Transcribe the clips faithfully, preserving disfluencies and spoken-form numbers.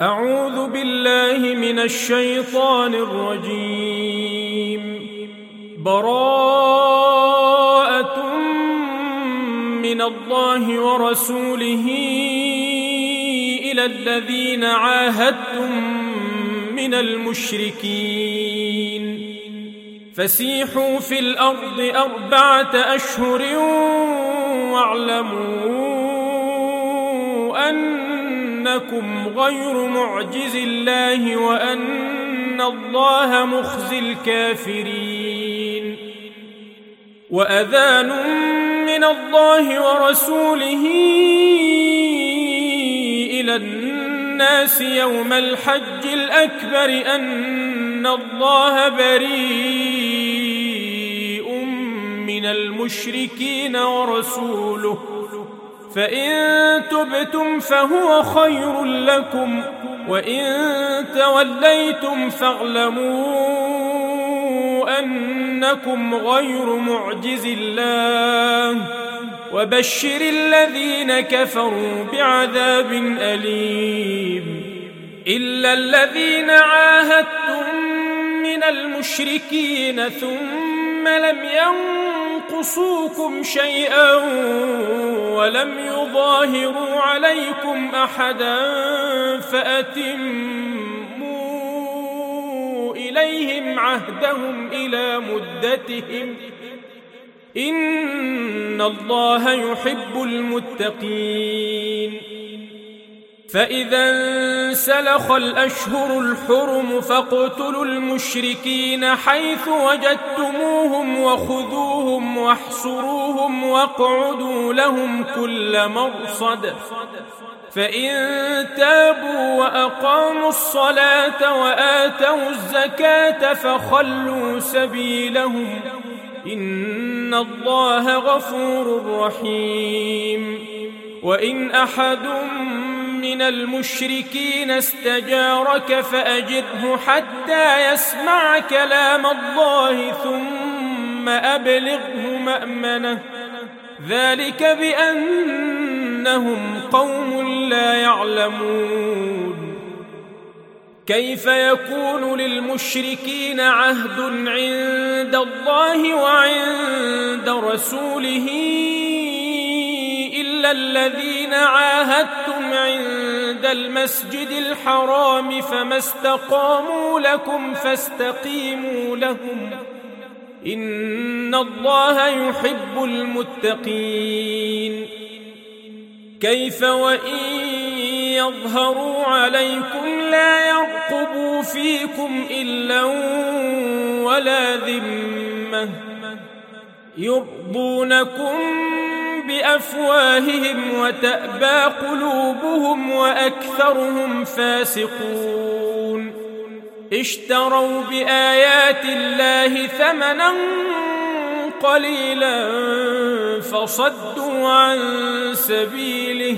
أعوذ بالله من الشيطان الرجيم. براءة من الله ورسوله إلى الذين عاهدتم من المشركين فسيحوا في الأرض أربعة أشهر واعلموا أنكم غير معجز الله وأن الله مخزي الكافرين. وأذان من الله ورسوله إلى الناس يوم الحج الأكبر أن الله بريء من المشركين ورسوله فإن تبتم فهو خير لكم وإن توليتم فاعلموا أنكم غير معجز الله وبشر الذين كفروا بعذاب أليم. إلا الذين عاهدتم من المشركين ثم لم ينقصوكم شيئا ولم يظاهروا عليكم أحدا فأتموا إليهم عهدهم إلى مدتهم إن الله يحب المتقين. فإذا انسلخ الأشهر الحرم فاقتلوا المشركين حيث وجدتموهم وخذوهم واحصروهم واقعدوا لهم كل مرصد فإن تابوا وأقاموا الصلاة وآتوا الزكاة فخلوا سبيلهم إن الله غفور رحيم. وإن أحد من المشركين استجارك فأجره حتى يسمع كلام الله ثم أبلغه مأمنه ذلك بأنهم قوم لا يعلمون. كيف يكون للمشركين عهد عند الله وعند رسوله إلا الذين عاهدتم عند المسجد الحرام فما استقاموا لكم فاستقيموا لهم إن الله يحب المتقين. كيف وإن يظهروا عليكم لا يرقبوا فيكم إلا ولا ذمة يرضونكم بأفواههم وتأبى قلوبهم وأكثرهم فاسقون. اشتروا بآيات الله ثمنا قليلا فصدوا عن سبيله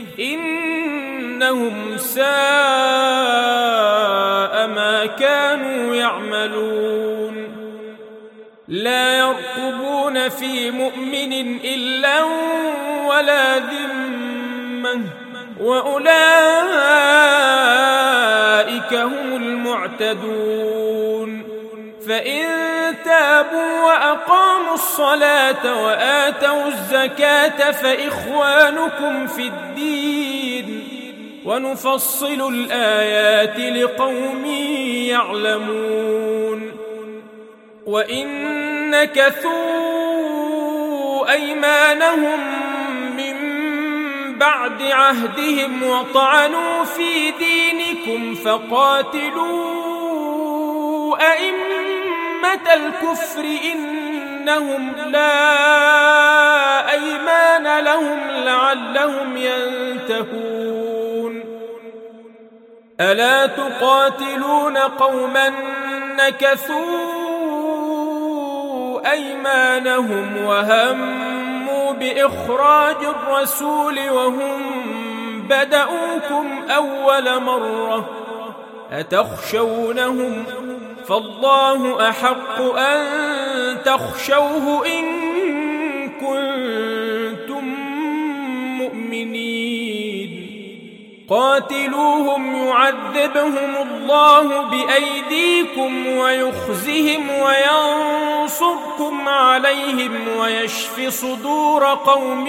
إنهم ساء ما كانوا يعملون. لا يرقبون في مؤمن إلا ولا ذمة وأولئك هم المعتدون. فإن تابوا وأقاموا الصلاة وآتوا الزكاة فإخوانكم في الدين ونفصل الآيات لقوم يعلمون. وإن نكثوا أيمانهم من بعد عهدهم وطعنوا في دينكم فقاتلوا أئمة الكفر إنهم لا أيمان لهم لعلهم ينتهون. ألا تقاتلون قوما نكثوا أيمانهم وهموا بإخراج الرسول وهم بدأوكم أول مرة أتخشونهم فالله أحق أن تخشوه إن كنتم مؤمنين. قاتلوهم يعذبهم الله بأيديكم ويخزهم وينصركم عليهم ويشف صدور قوم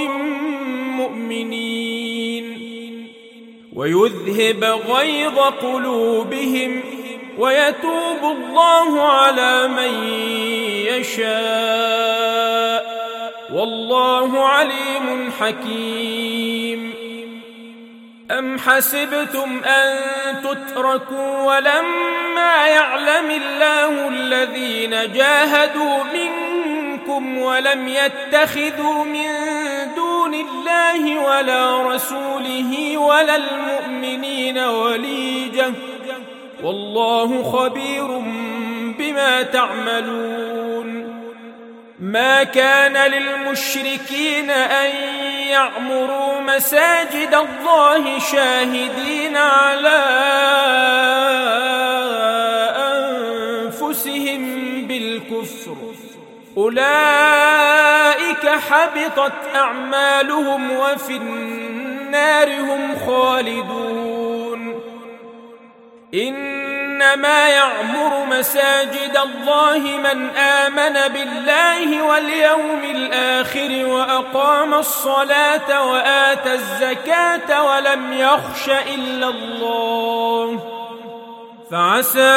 مؤمنين ويذهب غيظ قلوبهم ويتوب الله على من يشاء والله عليم حكيم. أم حسبتم أن تتركوا ولما يعلم الله الذين جاهدوا منكم ولم يتخذوا من دون الله ولا رسوله ولا المؤمنين وليجة والله خبير بما تعملون. ما كان للمشركين أن يعمروا مساجد الله شاهدين على أنفسهم بالكفر أولئك حبطت أعمالهم وفي النار هم خالدون. إنما يعمر مساجد الله من آمن بالله واليوم الآخر وأقام الصلاة وآتى الزكاة ولم يخش إلا الله فعسى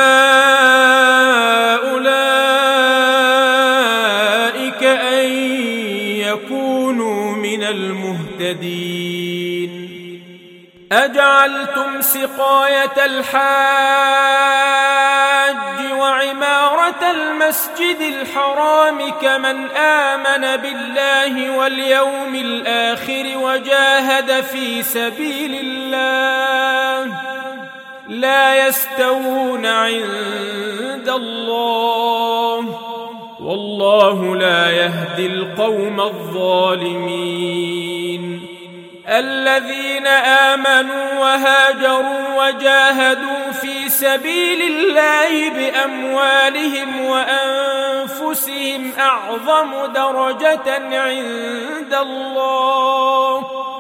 أولئك أن يكونوا من المهتدين. أجعلتم سقاية الحاج وعمارة المسجد الحرام كمن آمن بالله واليوم الآخر وجاهد في سبيل الله لا يستوون عند الله والله لا يهدي القوم الظالمين. الذين آمنوا وهاجروا وجاهدوا في سبيل الله بأموالهم وأنفسهم أعظم درجة عند الله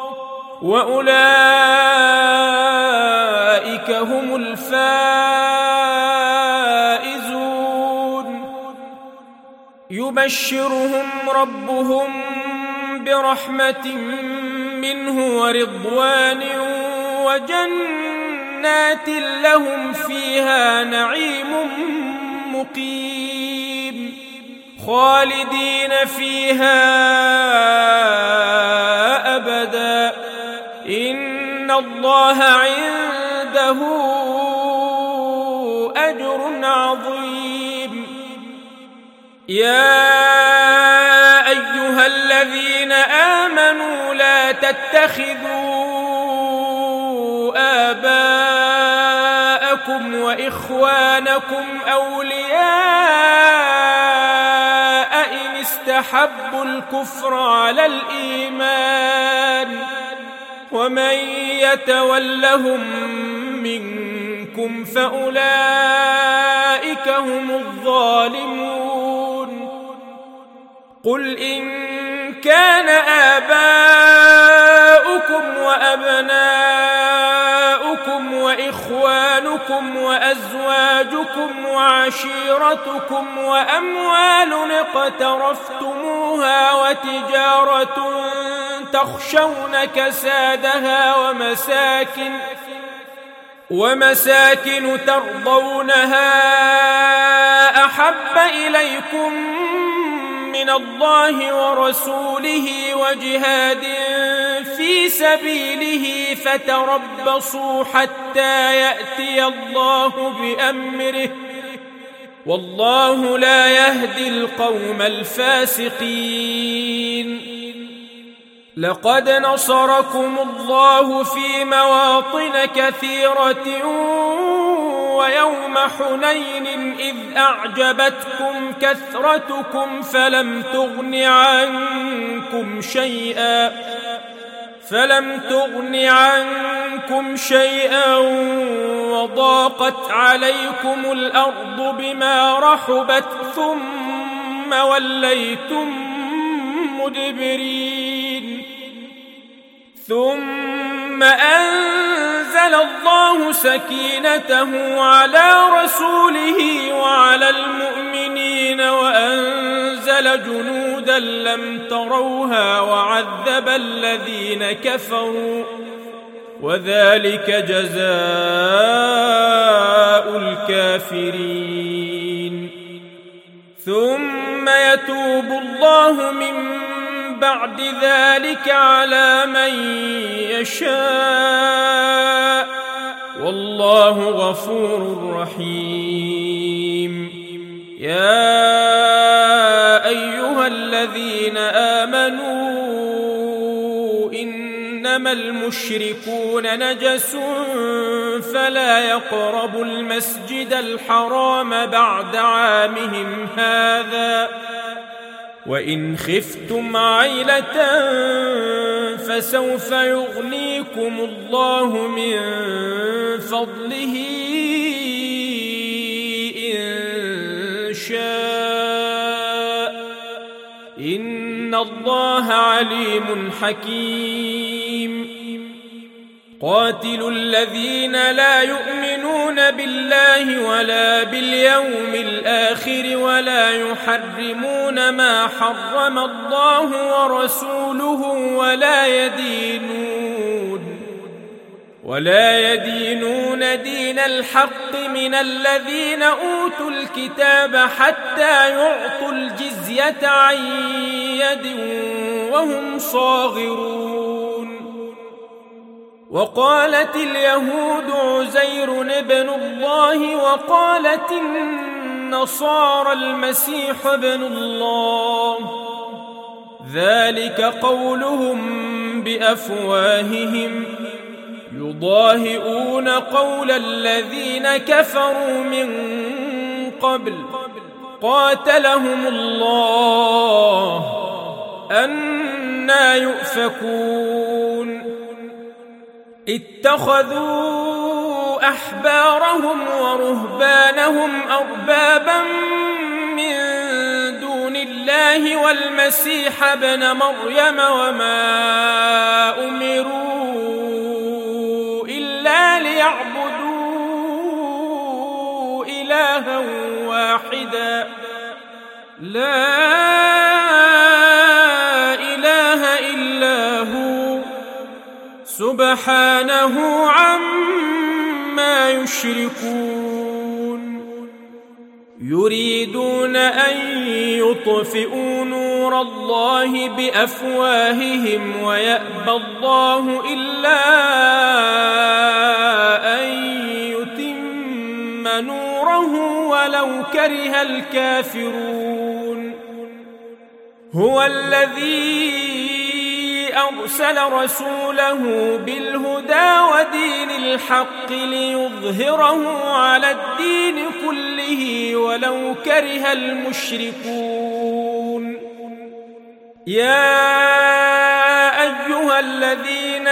وأولئك هم الفائزون. يبشرهم ربهم برحمة منه ورضوان وجنات لهم فيها نعيم مقيم خالدين فيها أبدا إن الله عنده أجر عظيم. يا أيها الذين آمنوا لا تتخذوا آباءكم وإخوانكم أولياء إن استحبوا الكفر على الإيمان ومن يتولهم منكم فأولئك هم الظالمون. قل إن كان آباؤكم وأبناؤكم وإخوانكم وأزواجكم وعشيرتكم وأموال اقترفتموها وتجارة تخشون كسادها ومساكن ومساكن ترضونها أحب إليكم من الله ورسوله وجهاد في سبيله فتربصوا حتى يأتي الله بأمره والله لا يهدي القوم الفاسقين. لقد نصركم الله في مواطن كثيرة ويوم حنين إذ أعجبتكم كثرتكم فلم تغن عنكم شيئا فلم تغن عنكم شيئا وضاقت عليكم الأرض بما رحبت ثم وليتم مدبرين ثم أنزل الله سكينته على رسوله وعلى المؤمنين وأنزل جنودا لم تروها وعذب الذين كفروا وذلك جزاء الكافرين. ثم يتوب الله من بعد ذلك على من يشاء والله غفور رحيم. يا أيها الذين آمنوا إنما المشركون نجس فلا يقربوا المسجد الحرام بعد عامهم هذا وإن خفتم عيلة فسوف يغنيكم الله من فضله إن شاء إن الله عليم حكيم. قاتلوا الذين لا يؤمنون بالله ولا باليوم الآخر ولا يحرمون ما حرم الله ورسوله ولا يدينون ولا يدينون دين الحق من الذين أوتوا الكتاب حتى يعطوا الجزية عن يد وهم صاغرون. وقالت اليهود عزير ابن الله وقالت النصارى المسيح ابن الله ذلك قولهم بأفواههم يضاهئون قول الذين كفروا من قبل قاتلهم الله أنى يؤفكون. اتخذوا أحبارهم ورهبانهم أربابا من دون الله والمسيح ابن مريم وما أمروا إلا ليعبدوا إلها واحدا لا إله إلا هو سبحانه عما يشركون. يريدون أن يطفئوا نور الله بأفواههم ويأبى الله إلا أن يتم نوره ولو كره الكافرون. هو الذي أرسل رسوله بالهدى ودين الحق ليظهره على الدين كله ولو كره المشركون. يا أيها الذين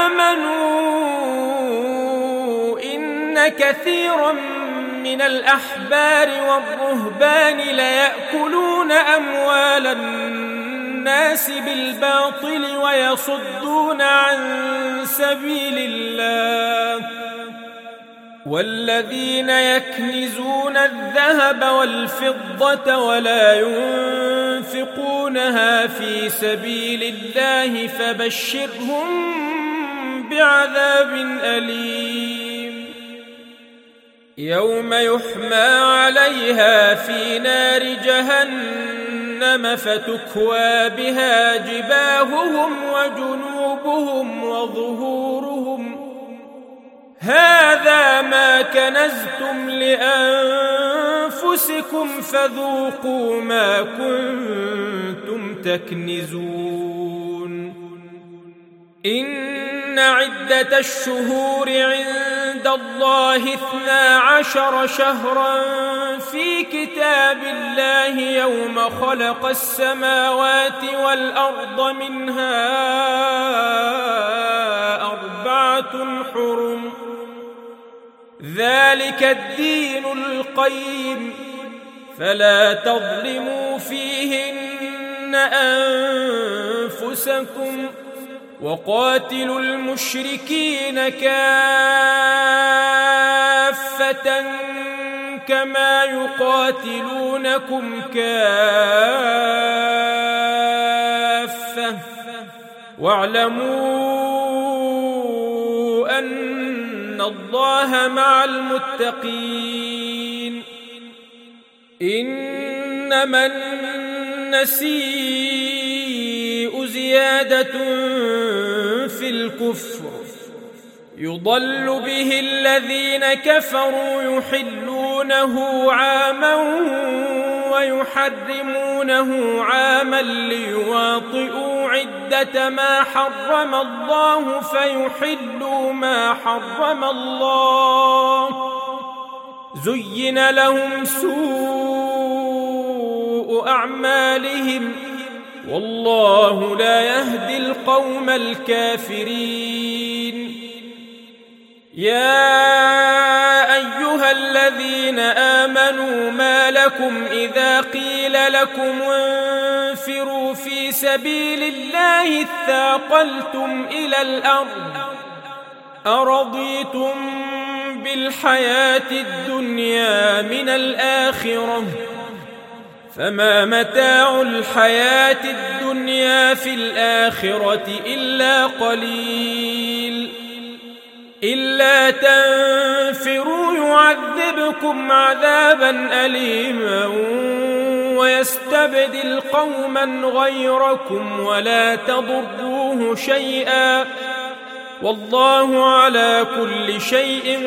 آمنوا إن كثيرا من الأحبار والرهبان ليأكلون أموال الناس بالباطل ويصدون عن سبيل الله والذين يكنزون الذهب والفضة ولا ينفقونها في سبيل الله فبشرهم بعذاب أليم. يوم يحمى عليها في نار جهنم فتكوى بها جباههم وجنوبهم وظهورهم هذا ما كنزتم لأنفسكم فذوقوا ما كنتم تكنزون. إن عدة الشهور عند الله اثنا عشر شهرا في كتاب الله يوم خلق السماوات والأرض منها أربعة حرم ذلك الدين القيم فلا تظلموا فيهن أنفسكم وقاتلوا المشركين كافة كما يقاتلونكم كافة واعلموا أن الله مع المتقين. إنما النسيء زيادة في الكفر يضل به الذين كفروا يحلونه عاما ويحرمونه عاما ليواطئوا عدة ما حرم الله فيحلوا ما حرم الله. زين لهم سوء أعمالهم والله لا يهدي القوم الكافرين. يا أيها الذين آمنوا ما لكم إذا قيل لكم انفروا في سبيل الله اثاقلتم إلى الأرض أرضيتم بالحياة الدنيا من الآخرة فما متاع الحياة الدنيا في الآخرة إلا قليل. إلا تنفروا يعذبكم عذابا أليما ويستبدل قوما غيركم ولا تضروه شيئا والله على كل شيء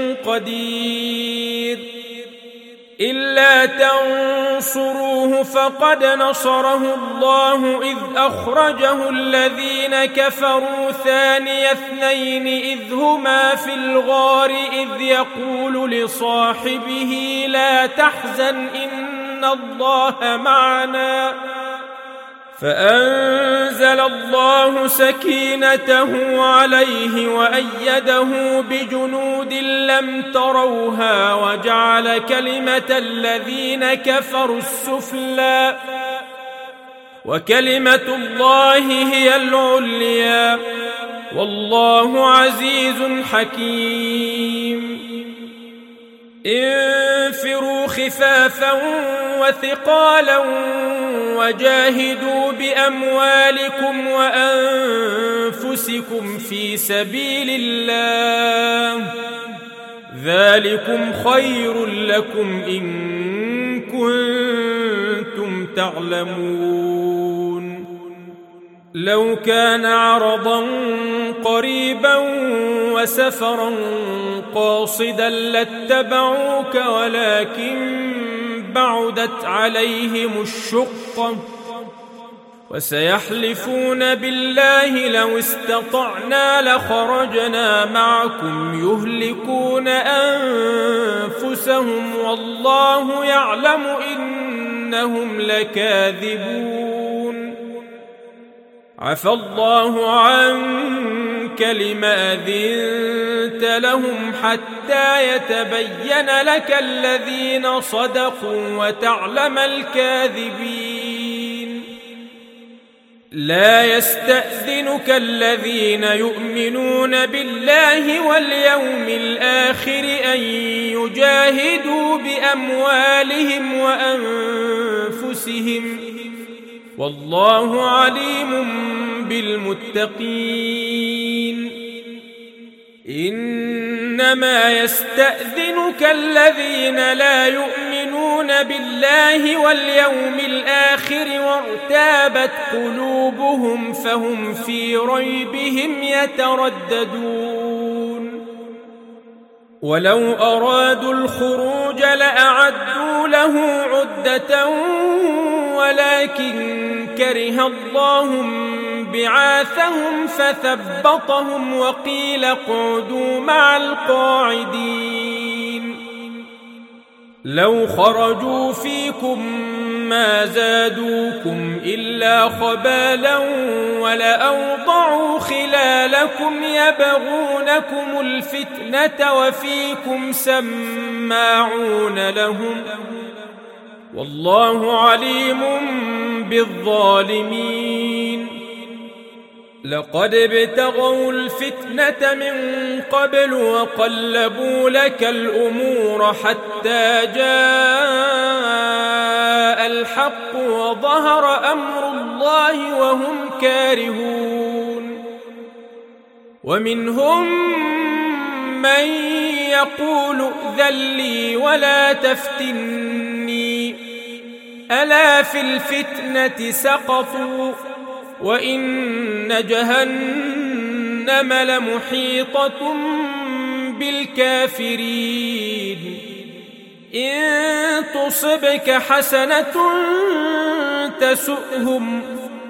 قدير. إلا تنصروه فقد نصره الله إذ أخرجه الذين كفروا ثاني اثنين إذ هما في الغار إذ يقول لصاحبه لا تحزن إن الله معنا فأنزل الله سكينته عليه وأيده بجنود لم تروها وجعل كلمة الذين كفروا السفلى وكلمة الله هي العليا والله عزيز حكيم. انفروا خفافا وثقالا وجاهدوا بأموالكم وأنفسكم في سبيل الله ذلكم خير لكم إن كنتم تعلمون. لو كان عرضا قريبا وسفرا قاصدا لاتبعوك ولكن بعدت عليهم الشقة وسيحلفون بالله لو استطعنا لخرجنا معكم يهلكون أنفسهم والله يعلم إنهم لكاذبون. عفى الله عنك لما أذنت لهم حتى يتبين لك الذين صدقوا وتعلم الكاذبين. لا يستأذنك الذين يؤمنون بالله واليوم الآخر أن يجاهدوا بأموالهم وأنفسهم والله عليم بالمتقين. إنما يستأذنك الذين لا يؤمنون بالله واليوم الآخر وارتابت قلوبهم فهم في ريبهم يترددون. ولو أرادوا الخروج لأعدوا له عدة ولكن كره الله بعاثهم فثبطهم وقيل اقعدوا مع القاعدين. لو خرجوا فيكم ما زادوكم إلا خبالا ولأوضعوا خلالكم يبغونكم الفتنة وفيكم سماعون لهم والله عليم بالظالمين. لقد ابتغوا الفتنة من قبل وقلبوا لك الأمور حتى جاء الحق وظهر أمر الله وهم كارهون. ومنهم من يقول ائذن لي ولا تفتني ألا في الفتنة سقطوا وإن جهنم لمحيطة بالكافرين. إن تصبك حسنة تسؤهم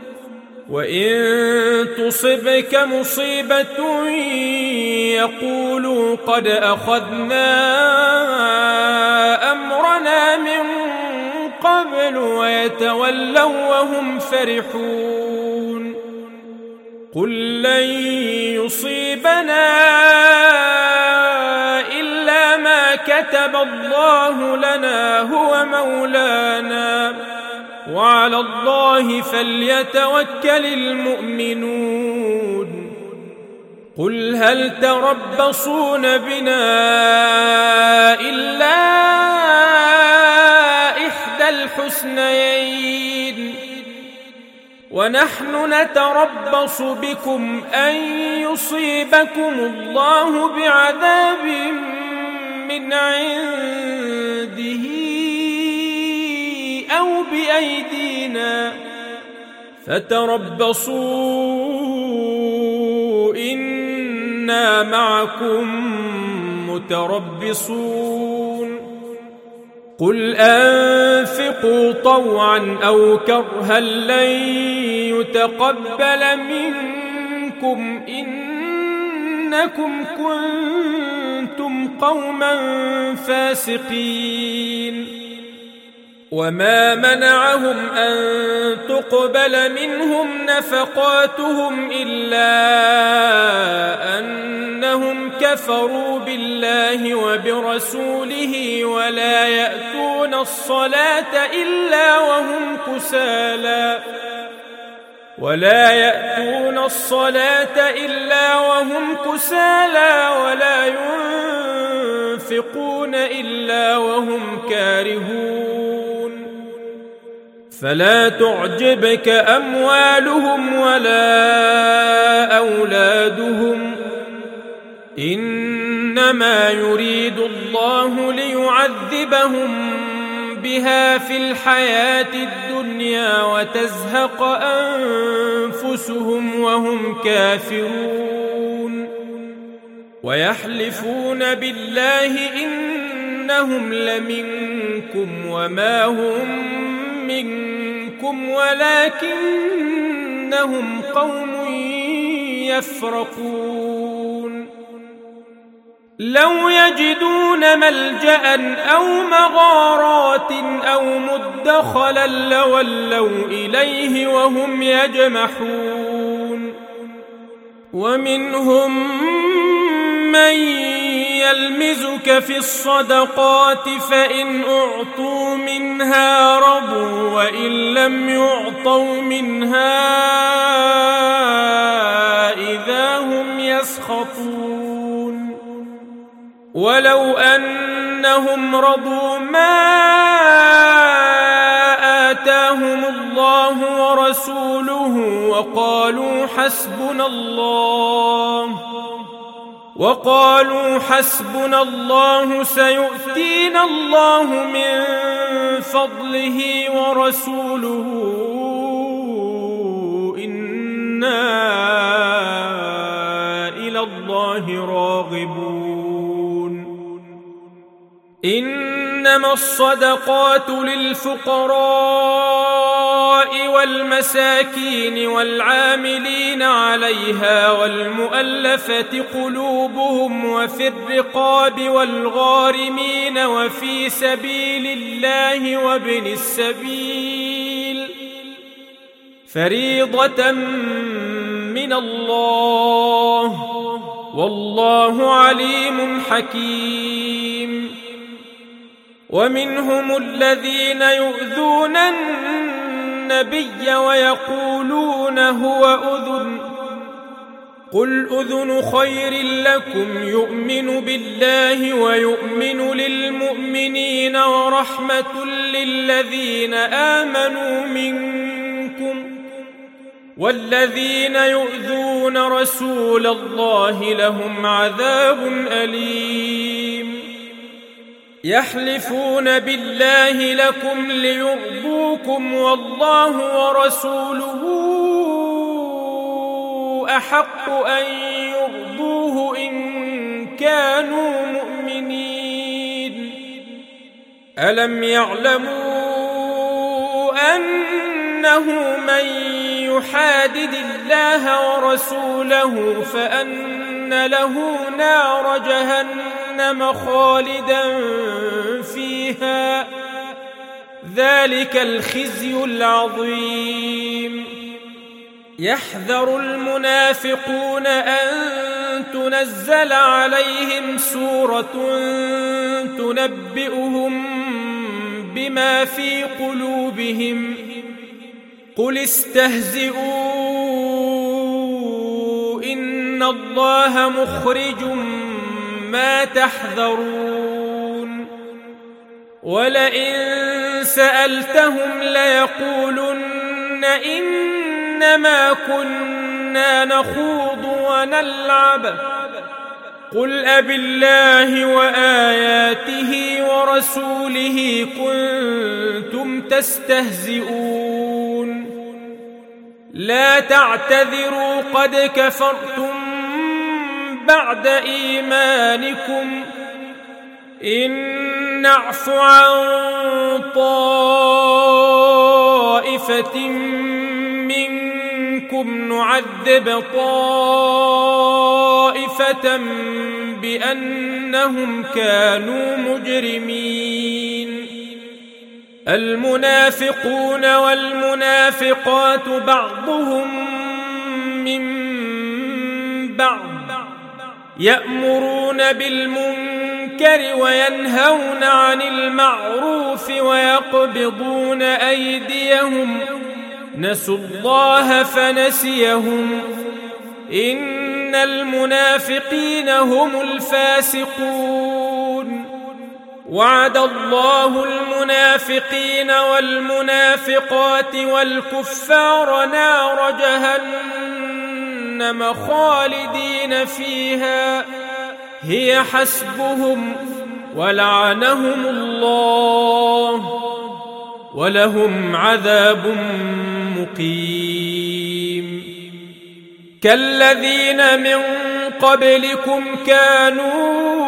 وإن تصبك مصيبة يقولوا قد أخذنا أمرنا من قبل ويتولوا وهم فرحون. قل لن يصيبنا إلا ما كتب الله لنا هو مولانا وعلى الله فليتوكل المؤمنون. قل هل تربصون بنا إلا إحدى الحسنيين ونحن نتربص بكم أن يصيبكم الله بعذاب من عنده أو بأيدينا فتربصوا إنا معكم متربصون. قل أنفقوا طوعا أو كرها لن يتقبل منكم إنكم كنتم قوما فاسقين. وما منعهم أن تقبل منهم نفقاتهم إلا أنهم كفروا بالله وبرسوله ولا يأتون الصلاة إلا وهم كسالى ولا يأتون الصلاة إلا وهم كسالى ولا ينفقون إلا وهم كارهون. فلا تعجبك أموالهم ولا أولادهم إنما يريد الله ليعذبهم بها في الحياة الدنيا وتزهق أنفسهم وهم كافرون. ويحلفون بالله إنهم لمنكم وما هم منكم ولكنهم قوم يفرقون. لو يجدون ملجأ أو مغارات أو مدخلا لولوا إليه وهم يجمحون. ومنهم من يلمزك في الصدقات فإن أعطوا منها رضوا وإن لم يعطوا منها إذا هم يسخطون. ولو أنهم رضوا ما آتاهم الله ورسوله وقالوا حسبنا الله وقالوا حسبنا الله سيؤتينا الله من فضله ورسوله إنا إلى الله راغبون. إنما الصدقات للفقراء والمساكين والعاملين عليها والمؤلفة قلوبهم وفي الرقاب والغارمين وفي سبيل الله وابن السبيل فريضة من الله والله عليم حكيم. ومنهم الذين يؤذون النبي ويقولون هو أذن قل أذن خير لكم يؤمن بالله ويؤمن للمؤمنين ورحمة للذين آمنوا منكم، والذين يؤذون رسول الله لهم عذاب أليم. يحلفون بالله لكم ليرضوكم والله ورسوله أحق أن يرضوه إن كانوا مؤمنين. ألم يعلموا أنه من يحادد الله ورسوله فأن له نار جهنم خالدا فيها، ذلك الخزي العظيم. يحذر المنافقون أن تنزل عليهم سورة تنبئهم بما في قلوبهم، قل استهزئوا إن الله مخرج ما تحذرون. ولئن سألتهم ليقولن إنما كنا نخوض ونلعب، قل أبالله وآياته ورسوله كنتم تستهزئون، لا تعتذروا قد كفرتم بعد إيمانكم، إن نعف عن طائفة منكم نعذب طائفة بأنهم كانوا مجرمين. المنافقون والمنافقات بعضهم من بعض يأمرون بالمنكر وينهون عن المعروف ويقبضون أيديهم، نسوا الله فنسيهم، إن المنافقين هم الفاسقون. وعد الله المنافقين والمنافقات والكفار نار جهنم خالدين فيها هي حسبهم ولعنهم الله ولهم عذاب مقيم. كالذين من قبلكم كانوا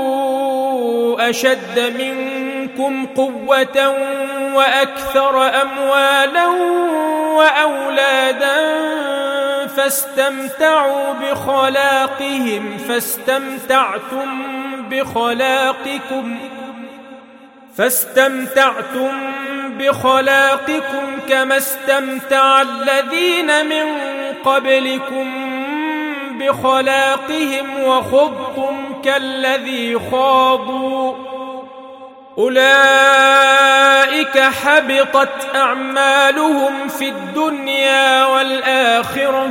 أشد منكم قوة وأكثر أموالا وأولادا فاستمتعوا بخلاقهم فاستمتعتم بخلاقكم فاستمتعتم بخلاقكم كما استمتع الذين من قبلكم بخلاقهم وخضتم كالذي خاضوا، أولئك حبطت أعمالهم في الدنيا والآخرة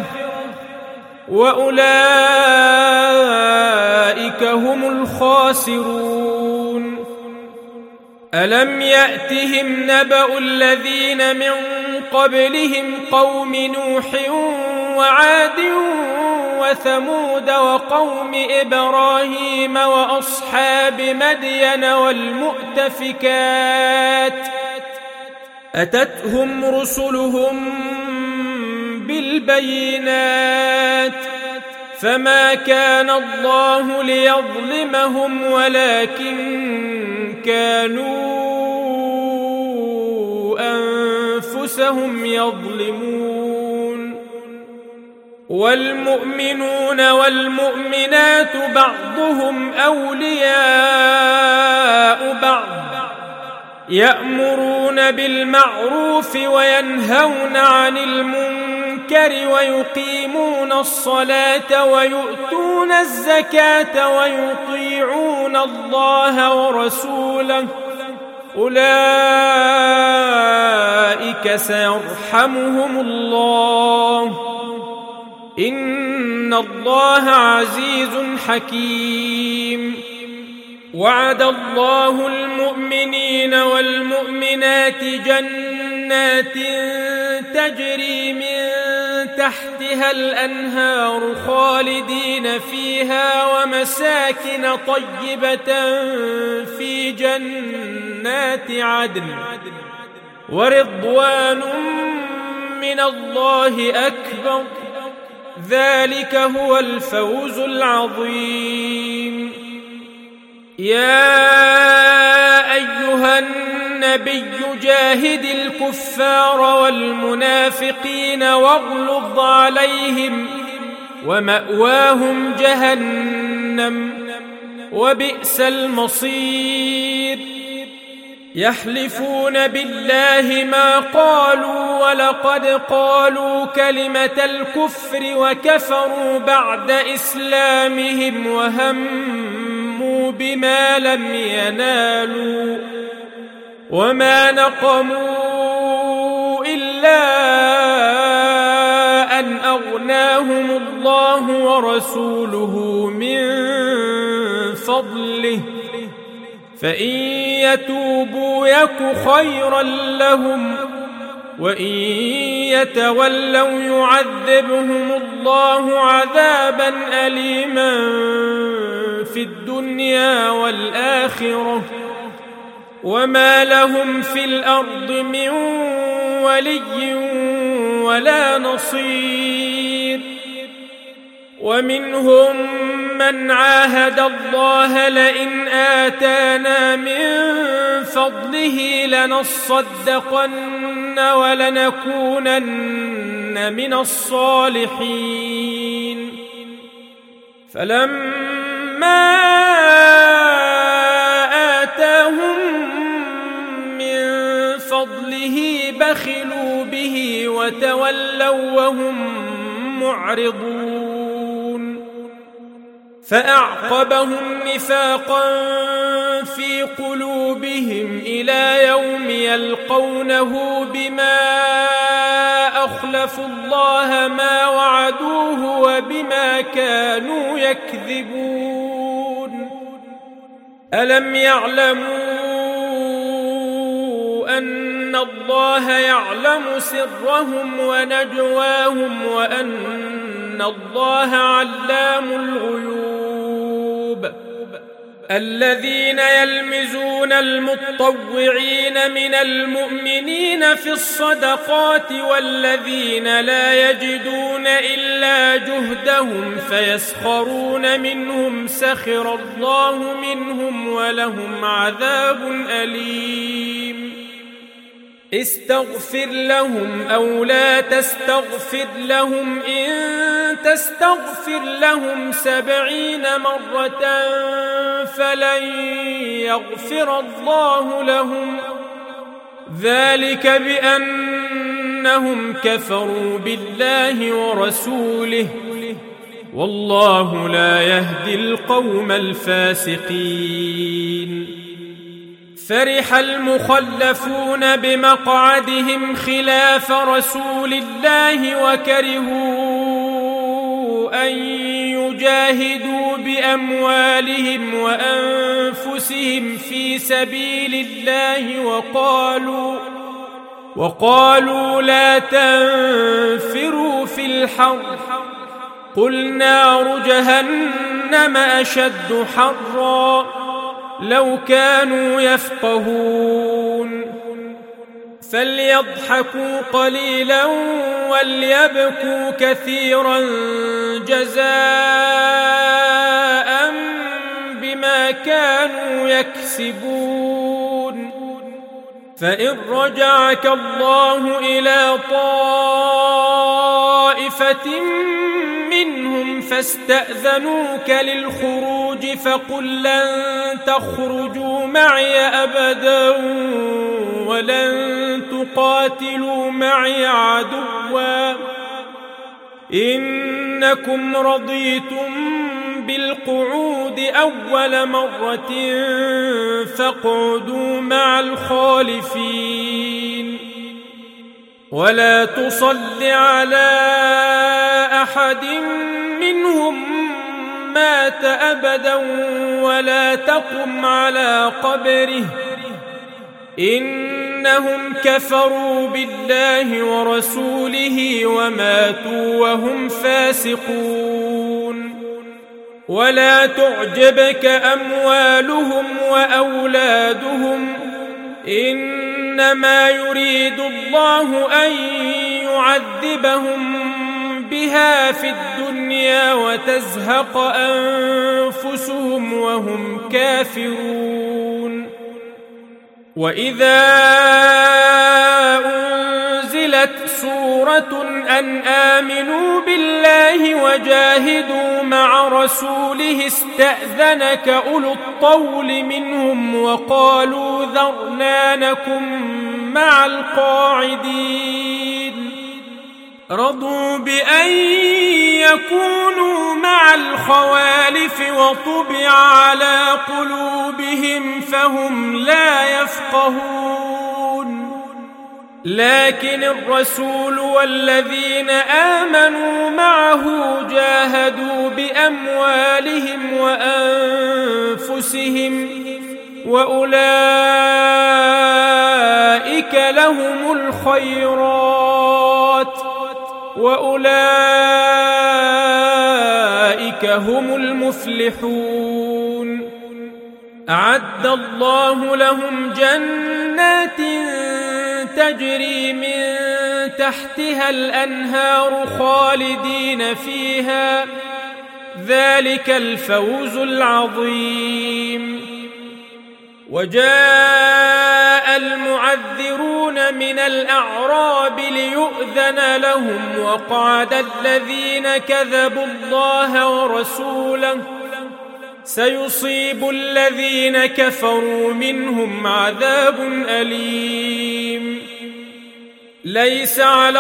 وأولئك هم الخاسرون. ألم يأتهم نبأ الذين من قبلهم قوم نوح وعاد وثمود وقوم إبراهيم وأصحاب مدين والمؤتفكات، أتتهم رسلهم بالبينات فما كان الله ليظلمهم ولكن كانوا أنفسهم يظلمون. والمؤمنون والمؤمنات بعضهم أولياء بعض يأمرون بالمعروف وينهون عن المنكر ويقيمون الصلاة ويؤتون الزكاة ويطيعون الله ورسوله، أولئك سيرحمهم الله إن الله عزيز حكيم. وعد الله المؤمنين والمؤمنات جنات تجري من تحتها الأنهار خالدين فيها ومساكن طيبة في جنات عدن ورضوان من الله أكبر، ذلك هو الفوز العظيم. يا أيها النبي جاهد الكفار والمنافقين واغلظ عليهم ومأواهم جهنم وبئس المصير. يحلفون بالله ما قالوا ولقد قالوا كلمة الكفر وكفروا بعد إسلامهم وهموا بما لم ينالوا وما نقموا إلا أن أغناهم الله ورسوله من فضله، فإن يتوبوا يك خيرا لهم وإن يتولوا يعذبهم الله عذابا أليما في الدنيا والآخرة وما لهم في الأرض من ولي ولا نصير. ومنهم من عاهد الله لئن آتانا من فضله لنصدقن ولنكونن من الصالحين، فلما آتاهم من فضله بخلوا به وتولوا وهم معرضون، فأعقبهم نفاقا في قلوبهم إلى يوم يلقونه بما أخلفوا الله ما وعدوه وبما كانوا يكذبون. ألم يعلموا أن الله يعلم سرهم ونجواهم وأن الله علام الغيوب. الذين يلمزون المتطوعين من المؤمنين في الصدقات والذين لا يجدون إلا جهدهم فيسخرون منهم سخر الله منهم ولهم عذاب أليم. استغفر لهم أو لا تستغفر لهم إن تستغفر لهم سبعين مرة فلن يغفر الله لهم، ذلك بأنهم كفروا بالله ورسوله والله لا يهدي القوم الفاسقين. فرح المخلفون بمقعدهم خلاف رسول الله وكرهوا أن يجاهدوا بأموالهم وأنفسهم في سبيل الله وقالوا وقالوا لا تنفروا في الحر قل نار جهنم أشد حرا لو كانوا يفقهون. فليضحكوا قليلا وليبكوا كثيرا جزاء بما كانوا يكسبون. فإن رجعك الله إلى طائفة منهم فاستأذنوك للخروج فقل لن تخرجوا معي أبدا ولن تقاتلوا معي عدوا إنكم رضيتم بالقعود أول مرة فاقعدوا مع الخالفين. ولا تصل على أحد منهم مات أبدا ولا تقم على قبره إنهم كفروا بالله ورسوله وماتوا وهم فاسقون. ولا تعجبك أموالهم وأولادهم إنما يريد الله أن يعذبهم بها في الدنيا وتزهق أنفسهم وهم كافرون. وإذا أنزلت سورة أن آمنوا بالله وجاهدوا مع رسوله استأذنك أولو الطول منهم وقالوا ذرنا نكن مع القاعدين رضوا بأن يكونوا مع الخوالف وطبع على قلوبهم فهم لا يفقهون. لكن الرسول والذين آمنوا معه جاهدوا بأموالهم وأنفسهم وأولئك لهم الخيرات وأولئك هم المفلحون. أعد الله لهم جنات تجري من تحتها الأنهار خالدين فيها ذلك الفوز العظيم. وجاء المعذرون من الأعراب ليؤذن لهم وقعد الذين كذبوا الله ورسوله سيصيب الذين كفروا منهم عذاب أليم. ليس على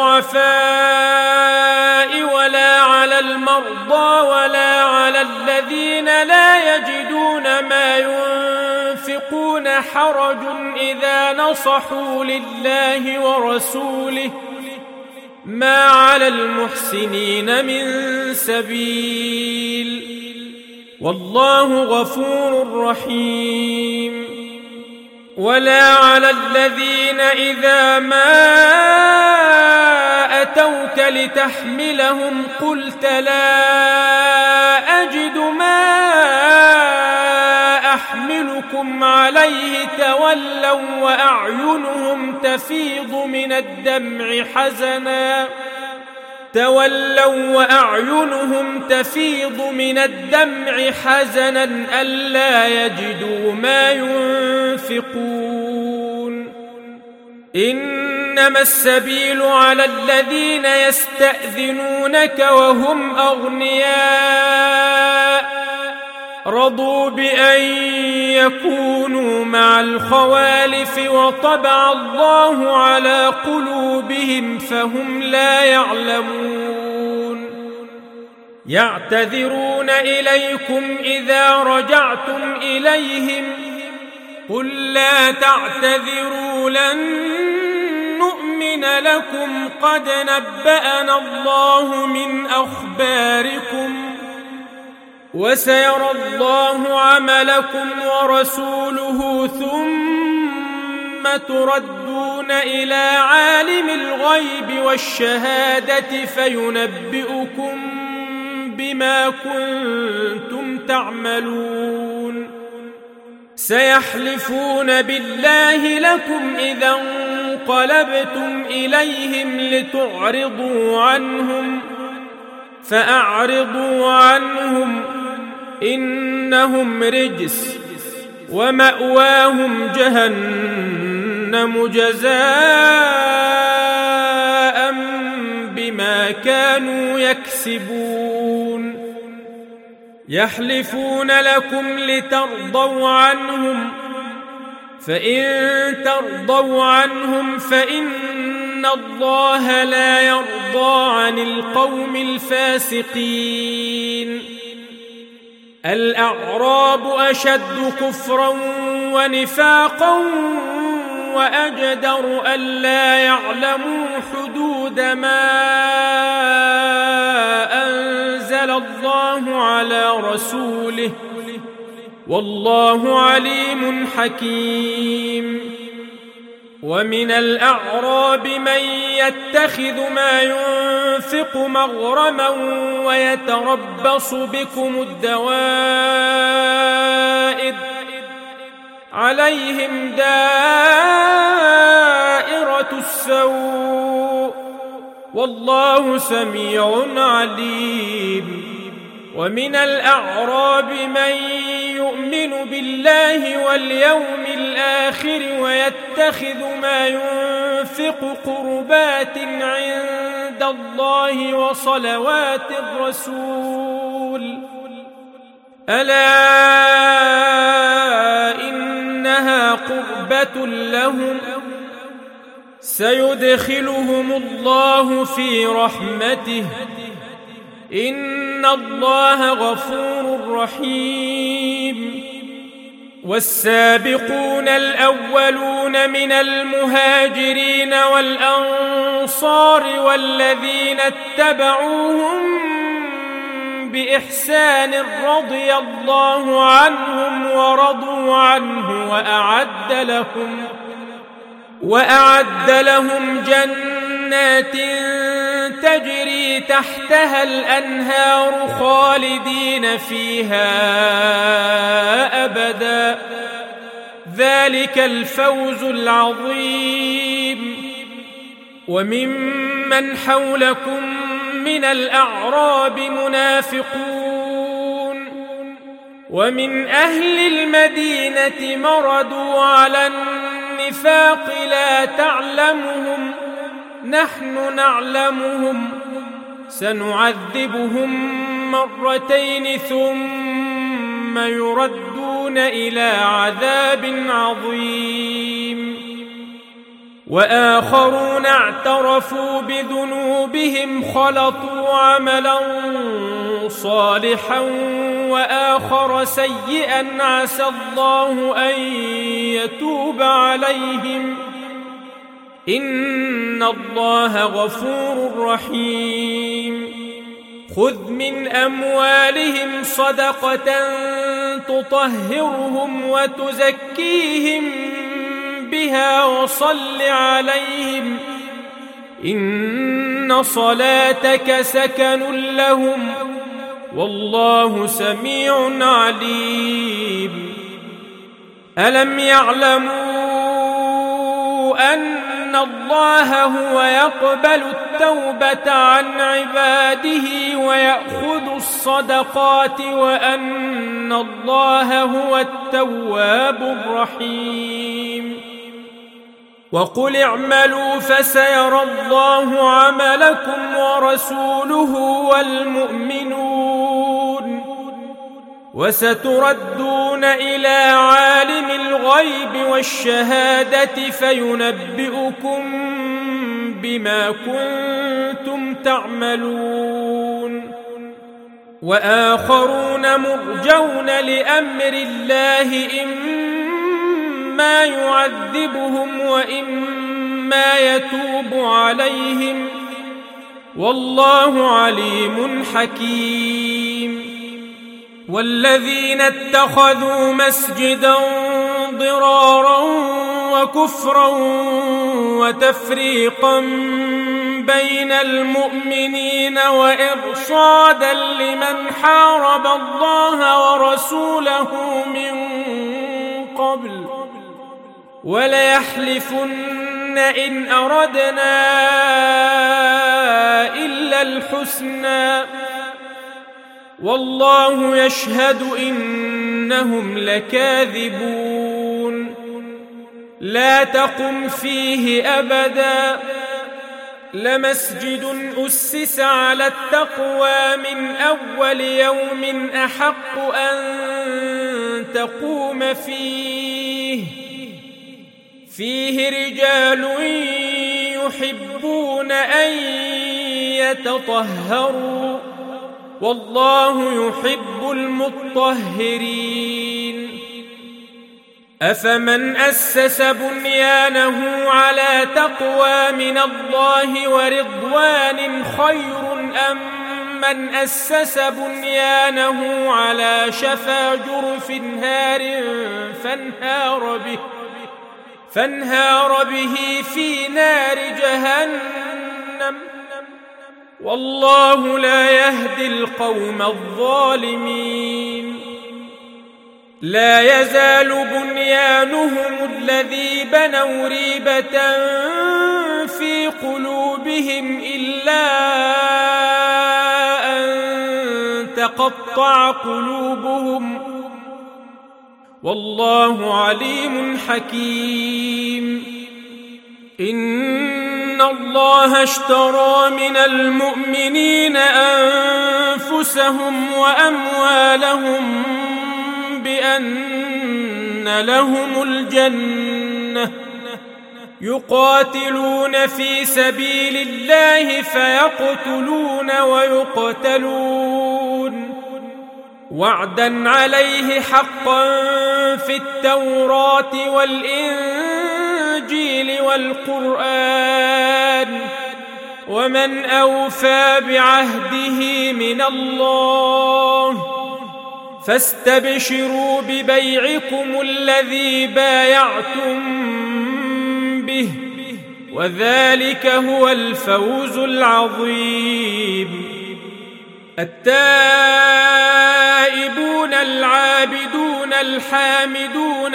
الضعفاء ولا على المرضى ولا على الذين لا يجدون ما ينفقون حرج إذا نصحوا لله ورسوله ما على المحسنين من سبيل والله غفور رحيم. ولا على الذين إذا ما أتوك لتحملهم قلت لا أجد ما أحملكم عليه تولوا وأعينهم تفيض من الدمع حزنا تولوا وأعينهم تفيض من الدمع حزنا ألا يجدوا ما ينفقون. إنما السبيل على الذين يستأذنونك وهم أغنياء رضوا بأن يكونوا مع الخوالف وطبع الله على قلوبهم فهم لا يعلمون. يعتذرون إليكم إذا رجعتم إليهم قل لا تعتذروا لن نؤمن لكم قد نبأنا الله من أخباركم وسيرى الله عملكم ورسوله ثم تردون إلى عالم الغيب والشهادة فينبئكم بما كنتم تعملون. سيحلفون بالله لكم إذا انقلبتم إليهم لتعرضوا عنهم فأعرضوا عنهم إنهم رجس ومأواهم جهنم جزاء بما كانوا يكسبون. يحلفون لكم لترضوا عنهم فإن ترضوا عنهم فإن الله لا يرضى عن القوم الفاسقين. الأعراب أشد كفرا ونفاقا وأجدر ألا يعلموا حدود ما أنزل الله على رسوله، والله عليم حكيم. ومن الأعراب من يتخذ ما ينفق مغرما ويتربص بكم الدوائر، عليهم دائرة السوء، والله سميع عليم. ومن الأعراب من يؤمن بالله واليوم الآخر ويتخذ ما ينفق قربات عند الله وصلوات الرسول، ألا إنها قربة لهم، سيدخلهم الله في رحمته، إن الله غفور رحيم. والسابقون الأولون من المهاجرين والأنصار والذين اتبعوهم بإحسان رضي الله عنهم ورضوا عنه وأعد لهم وأعد لهم جنات تجري تحتها الأنهار خالدين فيها أبدا، ذلك الفوز العظيم. وممن حولكم من الأعراب منافقون، ومن أهل المدينة مردوا على النفاق لا تعلمهم، نحن نعلمهم، سنعذبهم مرتين ثم يردون إلى عذاب عظيم. وآخرون اعترفوا بذنوبهم خلطوا عملا صالحا وآخر سيئا عسى الله أن يتوب عليهم، إن الله غفور رحيم. خذ من أموالهم صدقة تطهرهم وتزكيهم بها وصل عليهم، إن صلاتك سكن لهم، والله سميع عليم. ألم يعلموا أن الله هو يقبل التوبة عن عباده ويأخذ الصدقات وأن الله هو التواب الرحيم؟ وقل اعملوا فسيرى الله عملكم ورسوله والمؤمنون، وستردون إلى عالم الغيب والشهادة فينبئكم بما كنتم تعملون. وآخرون مرجون لأمر الله إما يعذبهم وإما يتوب عليهم، والله عليم حكيم. والذين اتخذوا مسجدا ضرارا وكفرا وتفريقا بين المؤمنين وإرصادا لمن حارب الله ورسوله من قبل وليحلفن إن أردنا إلا الحسنى والله يشهد إنهم لكاذبون. لا تقم فيه أبدا، لمسجد أسس على التقوى من أول يوم أحق أن تقوم فيه فيه رجال يحبون أن يتطهروا والله يحب المطهرين. أفمن أسس بنيانه على تقوى من الله ورضوان خير أم من أسس بنيانه على شفا جرف هار فانهار به فانهار به في نار جهنم والله لا يهدي القوم الظالمين لا يزال بنيانهم الذي بنوا ريبة في قلوبهم إلا أن تقطع قلوبهم والله عليم حكيم إن الله اشترى من المؤمنين أنفسهم وأموالهم بأن لهم الجنة يقاتلون في سبيل الله فيقتلون ويقتلون وعدا عليه حقا في التوراة والإنجيل والقرآن ومن أوفى بعهده من الله فاستبشروا ببيعكم الذي بايعتم به وذلك هو الفوز العظيم التائبون العابدون الحامدون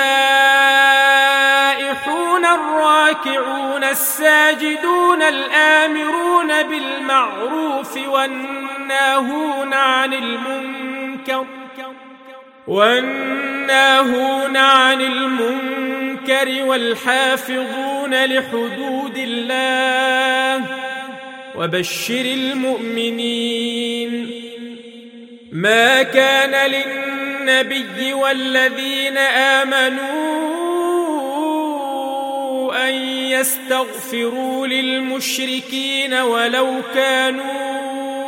السائحون الراكعون الساجدون الآمرون بالمعروف والناهون عن المنكر والناهون عن المنكر والحافظون لحدود الله وبشر المؤمنين ما كان للنبي والذين آمنوا أن يستغفروا للمشركين ولو كانوا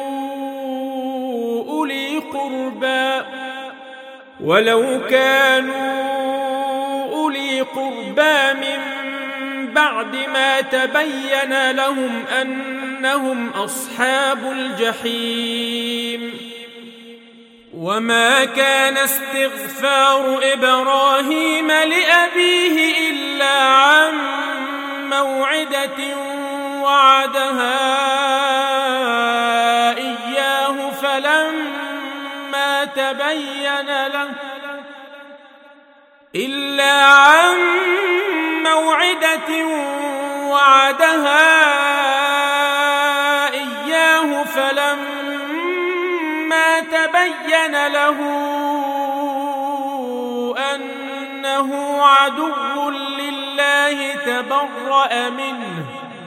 أولي قربى ولو كانوا أولي قربى من بعد ما تبين لهم أنهم أصحاب الجحيم وما كان استغفار إبراهيم لأبيه إلا عن موعدة وعدها إياه فلما تبين له إلا عن موعدة وعدها إياه فلما تبين له أنه عدو لله تبرأ منه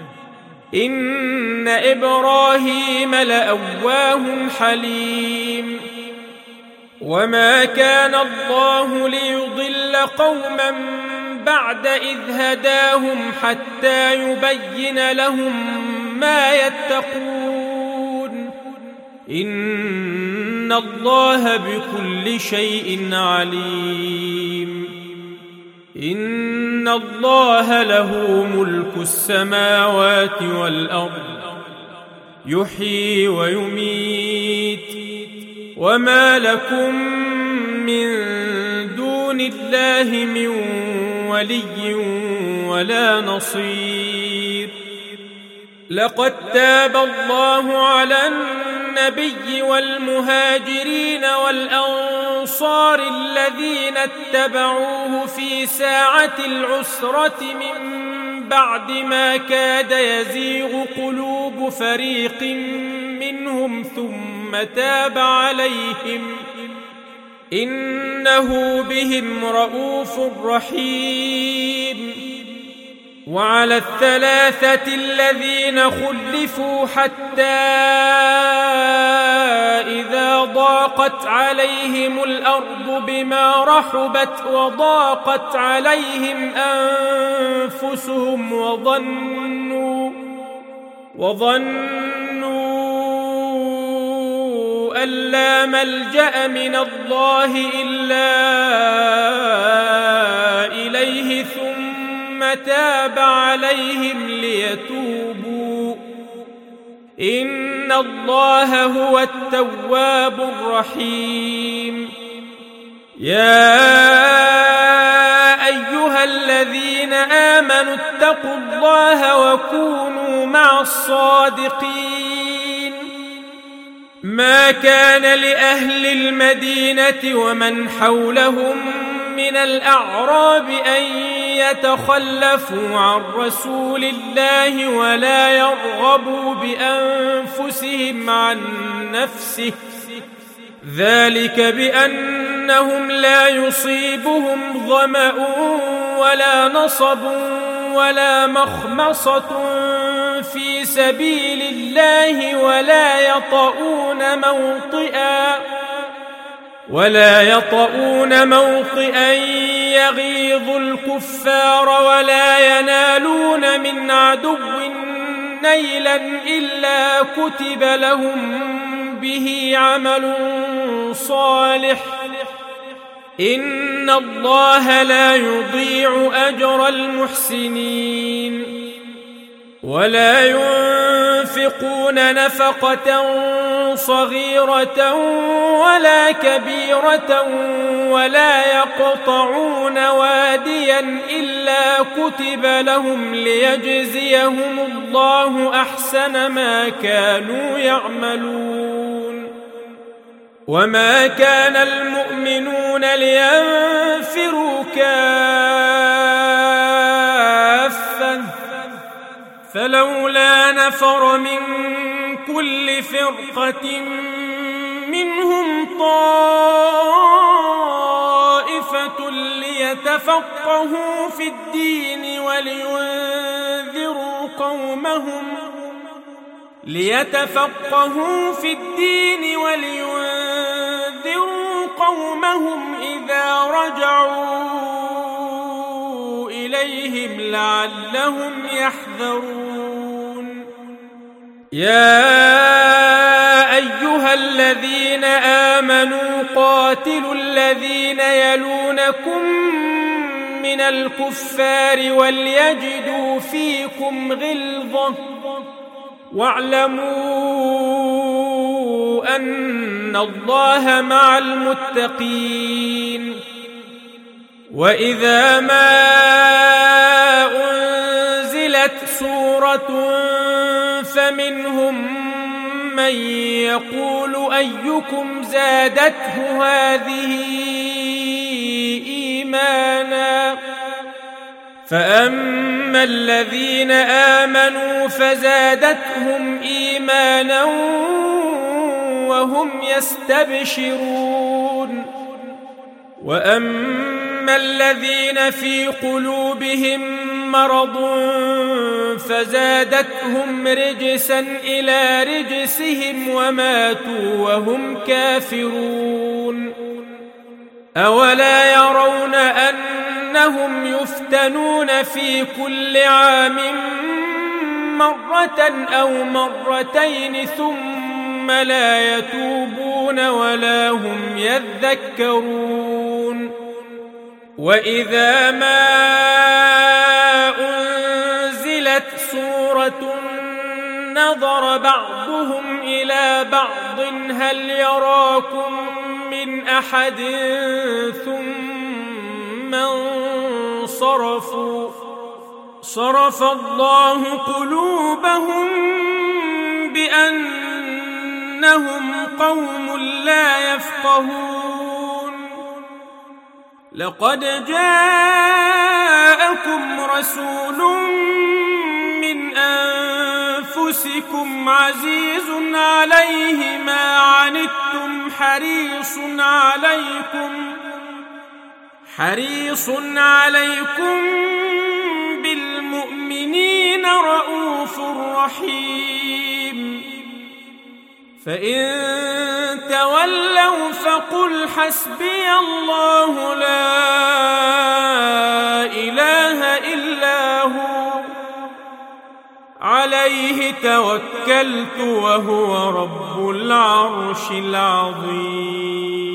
إن إبراهيم لأواه حليم وما كان الله ليضل قوما بعد إذ هداهم حتى يبين لهم ما يتقون إن الله بكل شيء عليم إن الله له ملك السماوات والأرض يحيي ويميت وما لكم من دون الله من ولي ولا نصير لقد تاب الله على النبي والمهاجرين والأنصار الذين اتبعوه في ساعة العسرة من بعد ما كاد يزيغ قلوب فريق منهم ثم تاب عليهم إنه بهم رؤوف رحيم وعلى الثلاثة الذين خلفوا حتى إذا ضاقت عليهم الأرض بما رحبت وضاقت عليهم أنفسهم وظنوا وظنوا أن لا ملجأ من الله إلا ثم تاب عليهم ليتوبوا إن الله هو التواب الرحيم. يا أيها الذين آمنوا اتقوا الله وكونوا مع الصادقين. ما كان لأهل المدينة ومن حولهم من الأعراب أن يتخلفوا عن رسول الله ولا يرغبوا بأنفسهم عن نفسه، ذلك بأنهم لا يصيبهم ظمأ ولا نصب ولا مخمصة في سبيل الله ولا يطؤون موطئا ولا يطؤون موطئا يغيظ الكفار ولا ينالون من عدو نيلا إلا كتب لهم به عمل صالح إن الله لا يضيع أجر المحسنين. ولا ينفقون نفقة صغيرة ولا كبيرة ولا يقطعون واديا إلا كتب لهم ليجزيهم الله أحسن ما كانوا يعملون. وما كان المؤمنون لينفروا كافة فلولا نفر من كل فرقة منهم طائفة ليتفقهوا في الدين ولينذروا قومهم ليتفقهوا في الدين ولينذروا قومهم إذا رجعوا إليهم لعلهم يحذرون. يا أيها الذين آمنوا قاتلوا الذين يلونكم من الكفار وليجدوا فيكم غلظة واعلموا أن الله مع المتقين. وإذا ما أنزلت سورة فمنهم من يقول أيكم زادته هذه إيمانا فأما الذين آمنوا فزادتهم إيمانا وهم يستبشرون. وأما الذين في قلوبهم مرض فزادتهم رجسا إلى رجسهم وماتوا وهم كافرون. أولا يرون أنهم يفتنون في كل عام مرة أو مرتين ثم لا يتوبون ولا هم يذكرون. وإذا ما أنزلت سورة نظر بعضهم إلى بعض هل يراكم من أحد ثم انصرفوا صرف الله قلوبهم بأنهم قوم لا يفقهون. لقد جاءكم رسول من أنفسكم عزيز عليه ما عنتم حريص عليكم حريص عليكم بالمؤمنين رؤوف رحيم. فإن تولوا فقل حسبي الله لا إله إلا هو عليه توكلت وهو رب العرش العظيم.